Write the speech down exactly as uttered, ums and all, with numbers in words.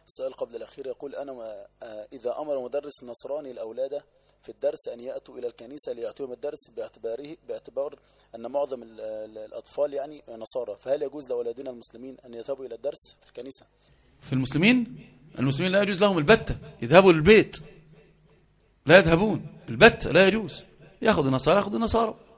السؤال قبل الأخير يقول: أنا إذا أمر مدرس نصراني الأولاد في الدرس أن يأتوا إلى الكنيسة ليعطيهم الدرس باعتباره باعتبار أن معظم الأطفال يعني نصارى، فهل يجوز لأولادنا المسلمين أن يذهبوا إلى الدرس في الكنيسة؟ في المسلمين المسلمين لا يجوز لهم البتة يذهبوا للبيت، لا يذهبون البتة، لا يجوز. يأخذ النصارى يأخذ النصارى.